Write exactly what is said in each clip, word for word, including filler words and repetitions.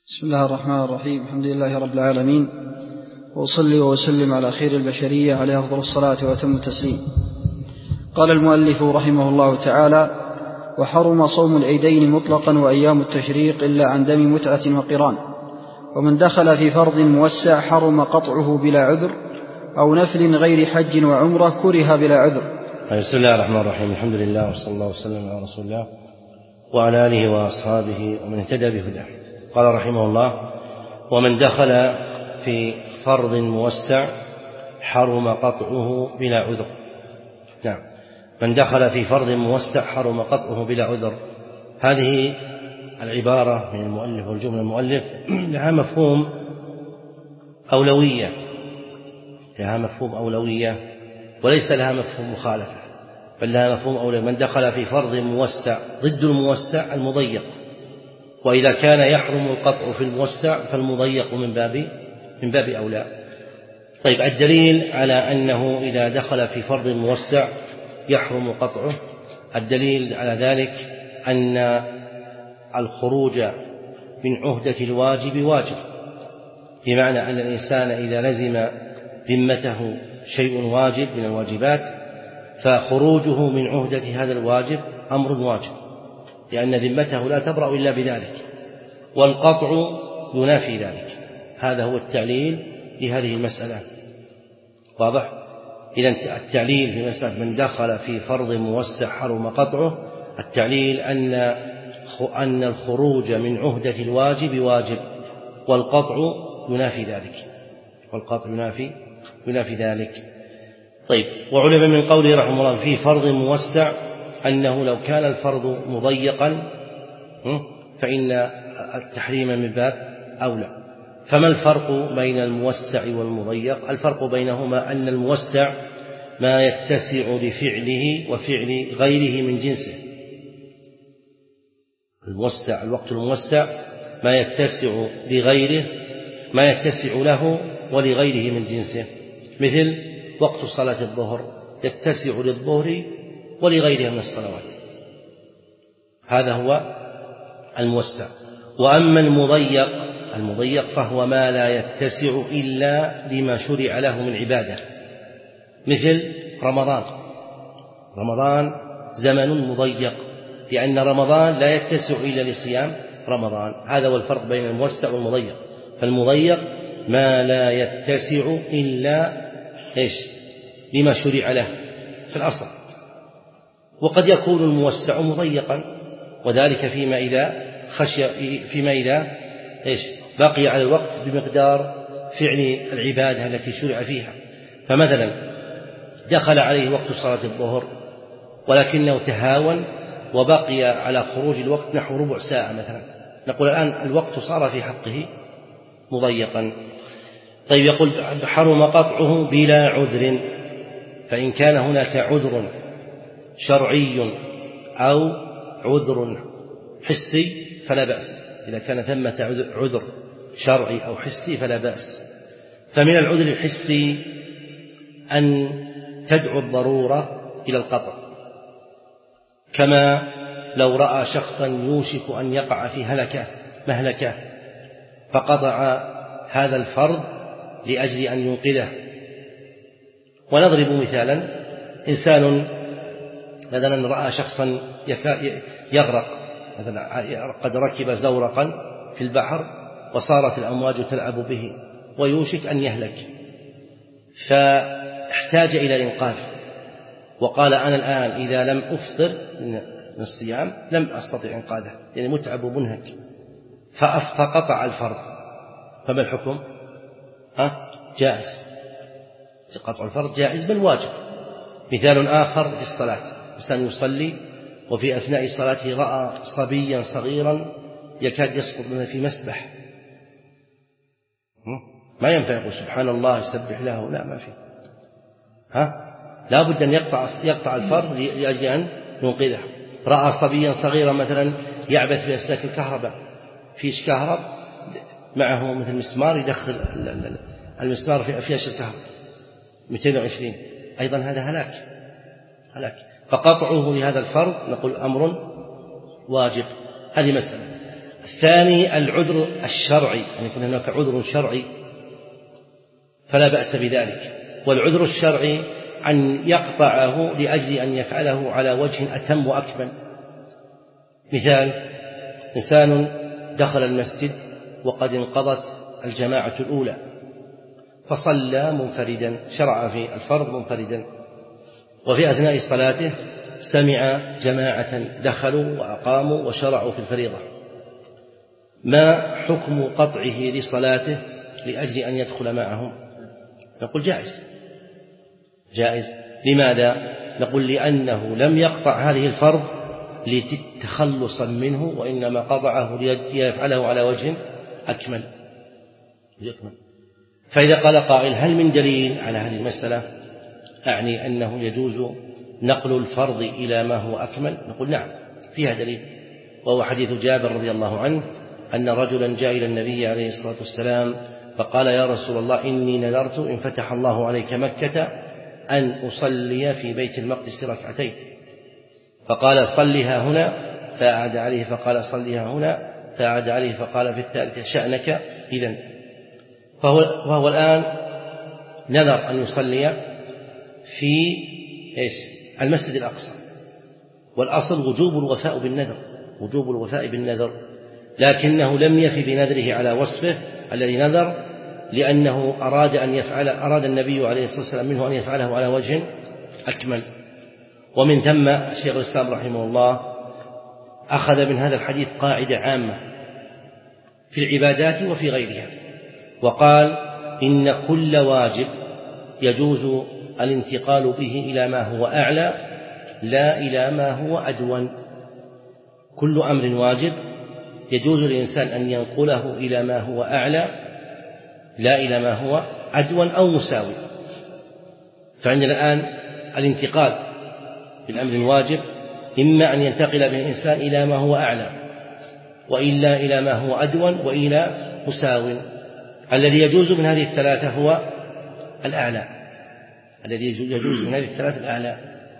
بسم الله الرحمن الرحيم. الحمد لله رب العالمين، وأصلي وأسلم على خير البشرية عليه أفضل الصلاة وأتم التسليم. قال المؤلف رحمه الله تعالى: وحرم صوم العيدين مطلقا وأيام التشريق إلا عن دم متعة وقران، ومن دخل في فرض موسع حرم قطعه بلا عذر، أو نفل غير حج وعمرة كره بلا عذر. بسم الله الرحمن الرحيم. الحمد لله وصلى الله وسلم على رسول الله وعلى آله وأصحابه ومن اهتدى بهداه. قال رحمه الله: ومن دخل في فرض موسع حرم قطعه بلا عذر. نعم، من دخل في فرض موسع حرم قطعه بلا عذر. هذه العبارة من المؤلف والجملة المؤلف لها مفهوم أولوية لها مفهوم أولوية وليس لها مفهوم مخالفة، بل لها مفهوم أولوية. من دخل في فرض موسع ضد الموسع المضيق، وإذا كان يحرم القطع في الموسع فالمضيق من باب من باب أولى. طيب، الدليل على أنه إذا دخل في فرض موسع يحرم قطعه، الدليل على ذلك أن الخروج من عهدة الواجب واجب، بمعنى أن الإنسان إذا لزم ذمته شيء واجب من الواجبات فخروجه من عهدة هذا الواجب أمر واجب، لأن ذمته لا تبرأ إلا بذلك، والقطع ينافي ذلك. هذا هو التعليل لهذه المسألة. واضح؟ إذن التعليل في مسألة من دخل في فرض موسع حرم قطعه، التعليل أن أن الخروج من عهدة الواجب واجب، والقطع ينافي ذلك والقطع ينافي ينافي ذلك. طيب، وعلم من قوله رحمه الله في فرض موسع أنه لو كان الفرض مضيقا فإن التحريم من باب أولى. فما الفرق بين الموسع والمضيق؟ الفرق بينهما أن الموسع ما يتسع لفعله وفعل غيره من جنسه. الموسع الوقت الموسع ما يتسع لغيره ما يتسع له ولغيره من جنسه، مثل وقت صلاة الظهر يتسع للظهر ولغيرها من الصلوات، هذا هو الموسع. وأما المضيق المضيق فهو ما لا يتسع إلا لما شرع له من عبادة، مثل رمضان رمضان زمن مضيق، لأن رمضان لا يتسع إلا لصيام رمضان. هذا هو الفرق بين الموسع والمضيق. فالمضيق ما لا يتسع إلا إيش لما شرع له في الأصل، وقد يكون الموسع مضيقا، وذلك فيما إذا خشي فيما إذا إيش بقي على الوقت بمقدار فعل العبادة التي شرع فيها. فمثلا دخل عليه وقت صلاة الظهر ولكنه تهاون وبقي على خروج الوقت نحو ربع ساعة مثلا، نقول الآن الوقت صار في حقه مضيقا. طيب، يقول حرم قطعه بلا عذر، فإن كان هناك عذر شرعي أو عذر حسي فلا بأس. إذا كان ثمة عذر شرعي أو حسي فلا بأس. فمن العذر الحسي أن تدعو الضرورة إلى القطع، كما لو رأى شخصا يوشك أن يقع في هلكة مهلكة فقطع هذا الفرض لأجل أن ينقذه. ونضرب مثالا: إنسان مثلا رأى شخصا يغرق، مثلا قد ركب زورقا في البحر وصارت الأمواج تلعب به ويوشك أن يهلك، فاحتاج إلى إنقاذ، وقال: أنا الآن إذا لم أفطر من الصيام لم أستطع إنقاذه، يعني متعب ومنهك، فقطع الفرض. فما الحكم؟ ها؟ جائز، قطع الفرض جائز بل واجب. مثال آخر في الصلاة: إنسان يصلي وفي أثناء صلاته رأى صبيا صغيرا يكاد يسقط منه في مسبح، ما ينفع يقول سبحان الله يسبح له، لا، ما في، ها لا بد أن يقطع يقطع الفرض لأجل أن ينقذه. رأى صبيا صغيرا مثلا يعبث في أسلاك الكهرباء، فيش كهرب معه مثل مسمار يدخل المسمار في أفياش الكهرباء مئتين وعشرين، أيضا هذا هلاك هلاك فقطعه لهذا الفرض نقول أمر واجب. هذه مسألة. الثاني العذر الشرعي، أن يكون هناك عذر شرعي فلا بأس بذلك. والعذر الشرعي أن يقطعه لأجل أن يفعله على وجه أتم وأكمل. مثال: إنسان دخل المسجد وقد انقضت الجماعة الأولى فصلى منفردا، شرع في الفرض منفردا، وفي أثناء صلاته سمع جماعة دخلوا وأقاموا وشرعوا في الفريضة، ما حكم قطعه لصلاته لأجل أن يدخل معهم؟ نقول جائز جائز. لماذا؟ نقول لأنه لم يقطع هذه الفرض لتخلصا منه، وإنما قطعه ليفعله على وجه أكمل. فإذا قال قائل: هل من دليل على هذه المسألة؟ أعني أنه يجوز نقل الفرض إلى ما هو أكمل. نقول نعم فيها دليل، وهو حديث جابر رضي الله عنه أن رجلا جاء إلى النبي عليه الصلاة والسلام فقال: يا رسول الله، إني نذرت إن فتح الله عليك مكة أن أصلي في بيت المقدس ركعتين. فقال: صلها هنا، فأعاد عليه فقال: صلها هنا، فأعاد عليه فقال في الثالثة: شأنك إذن. فهو, فهو الآن نذر أن يصلي في إيش؟ المسجد الأقصى، والأصل وجوب الوفاء بالنذر، وجوب الوفاء بالنذر، لكنه لم يفي بنذره على وصفه الذي نذر، لأنه أراد أن يفعل أراد النبي عليه الصلاة والسلام منه أن يفعله على وجه أكمل. ومن ثم الشيخ الإسلام رحمه الله أخذ من هذا الحديث قاعدة عامة في العبادات وفي غيرها، وقال: إن كل واجب يجوز الانتقال به إلى ما هو أعلى لا إلى ما هو أدون. كل أمر واجب يجوز للإنسان أن ينقله إلى ما هو أعلى لا إلى ما هو أدون أو مساوي. فعندنا الآن الانتقال بالأمر الواجب إما أن ينتقل به الإنسان إلى ما هو أعلى، وإلا إلى ما هو أدون، وإلى مساو. الذي يجوز من هذه الثلاثة هو الأعلى، الذي يجوز من هذه الثلاثة الأعلى.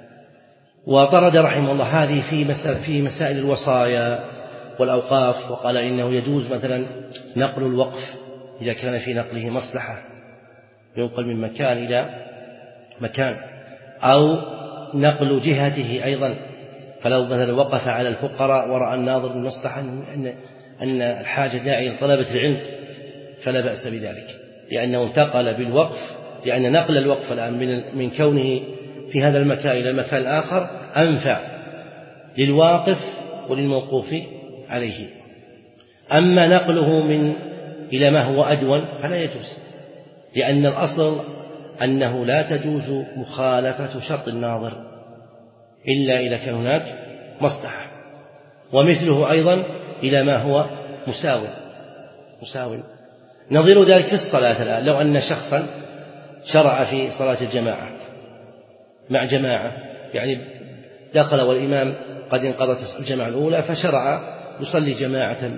وطرد رحمه الله هذه في مسائل, في مسائل الوصايا والأوقاف، وقال إنه يجوز مثلا نقل الوقف إذا كان في نقله مصلحة، ينقل من مكان إلى مكان، أو نقل جهته أيضا. فلو مثلا وقف على الفقراء ورأى الناظر المصلحة أن أن الحاجة داعية لطلبة العلم فلا بأس بذلك، لأنه انتقل بالوقف، لأن نقل الوقف الآن من من كونه في هذا المكان إلى المكان الآخر أنفع للواقف وللموقوف عليه. أما نقله من إلى ما هو أدون فلا يجوز، لأن الأصل أنه لا تجوز مخالفة شرط الناظر إلا إذا كان هناك مصلحة، ومثله أيضا إلى ما هو مساو مساو. نظير ذلك في الصلاة الآن، لو أن شخصا شرع في صلاة الجماعة مع جماعة، يعني دخل والإمام قد انقضت الجماعة الأولى فشرع يصلي جماعة،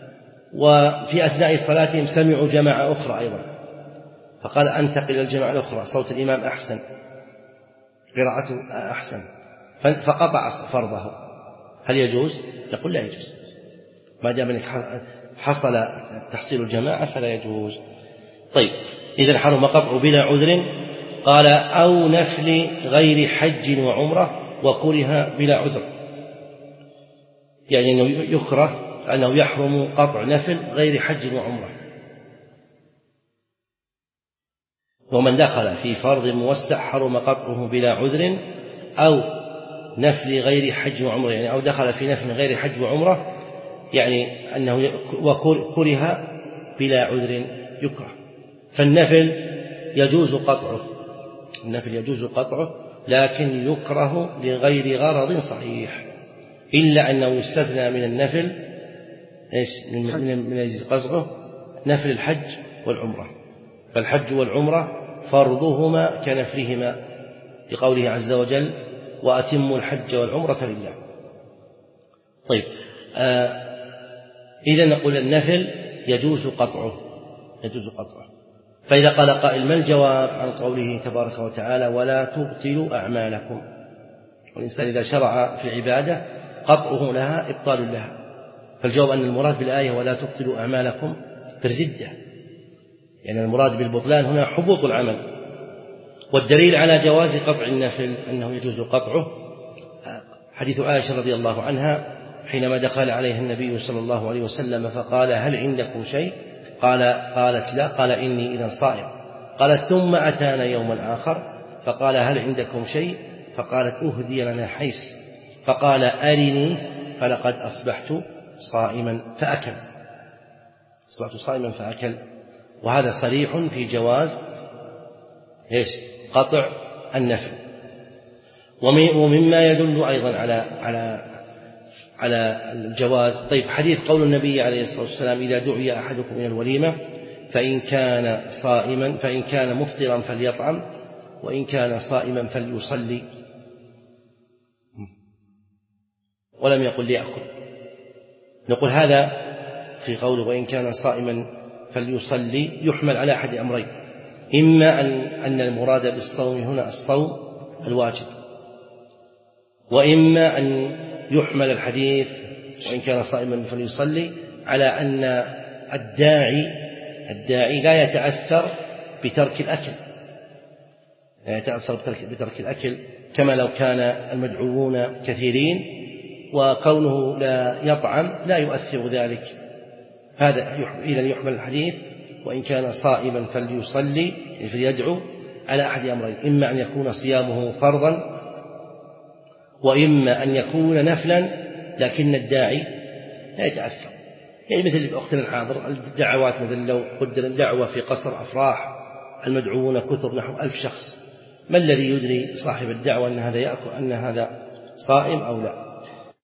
وفي أثناء صلاتهم سمعوا جماعة أخرى أيضا، فقال: أنتقل إلى الجماعة الأخرى، صوت الإمام أحسن، قراءته أحسن، فقطع فرضه. هل يجوز؟ يقول لا يجوز، ما دام حصل تحصيل الجماعة فلا يجوز. طيب، إذا حرم قطع بلا عذر. قال: أو نفل غير حج وعمرة وكره بلا عذر، يعني أنه يكره أنه يحرم قطع نفل غير حج وعمرة. ومن دخل في فرض موسع حرم قطعه بلا عذر، أو نفل غير حج وعمرة، يعني أو دخل في نفل غير حج وعمرة، يعني أنه وكره بلا عذر يكره. فالنفل يجوز قطعه، النفل يجوز قطعه، لكن يكره لغير غرض صحيح، إلا أنه يستثنى من النفل إيش من من يجوز قطعه نفل الحج والعمرة. فالحج والعمرة فرضهما كنفلهما، لقوله عز وجل: وأتموا الحج والعمرة لله. طيب، آه إذا نقول النفل يجوز قطعه يجوز قطعه. فإذا قال قائل: ما الجواب عن قوله تبارك وتعالى: ولا تبطلوا أعمالكم؟ والإنسان إذا شرع في عبادة قطعه لها إبطال لها، فالجواب أن المراد بالآية ولا تبطلوا أعمالكم بالردة، يعني المراد بالبطلان هنا حبوط العمل. والدليل على جواز قطع النفل أنه يجوز قطعه حديث عائشة رضي الله عنها حينما دخل عليها النبي صلى الله عليه وسلم فقال هل عندكم شيء؟ قال قالت لا، قال إني إذا صائم. قالت ثم أتانا يوما آخر فقال هل عندكم شيء؟ فقالت أهدي لنا حيث، فقال أرني فلقد أصبحت صائما فأكل، أصبحت صائما فأكل. وهذا صريح في جواز إيش؟ قطع النفل. ومما يدل أيضا على على على الجواز، طيب حديث قول النبي عليه الصلاة والسلام إذا دعي أحدكم إلى الوليمة فإن كان صائما فإن كان مفطرا فليطعم وإن كان صائما فليصلي، ولم يقل ليأكل. نقول هذا في قوله وإن كان صائما فليصلي يحمل على أحد أمرين، إما أن أن المراد بالصوم هنا الصوم الواجب، وإما أن يحمل الحديث وإن كان صائما فليصلي على أن الداعي الداعي لا يتأثر بترك الأكل، لا يتأثر بترك الأكل كما لو كان المدعوون كثيرين وكونه لا يطعم لا يؤثر ذلك. هذا إذا يحمل الحديث وإن كان صائما فليصلي فليدعو على أحد أمرين، إما أن يكون صيامه فرضا وإما أن يكون نفلا لكن الداعي لا يتأثر، يعني مثل في وقتنا الحاضر الدعوات، مثل لو قدر دعوة في قصر أفراح المدعوون كثر نحو ألف شخص، ما الذي يدري صاحب الدعوة أن هذا يأكل أن هذا صائم أو لا؟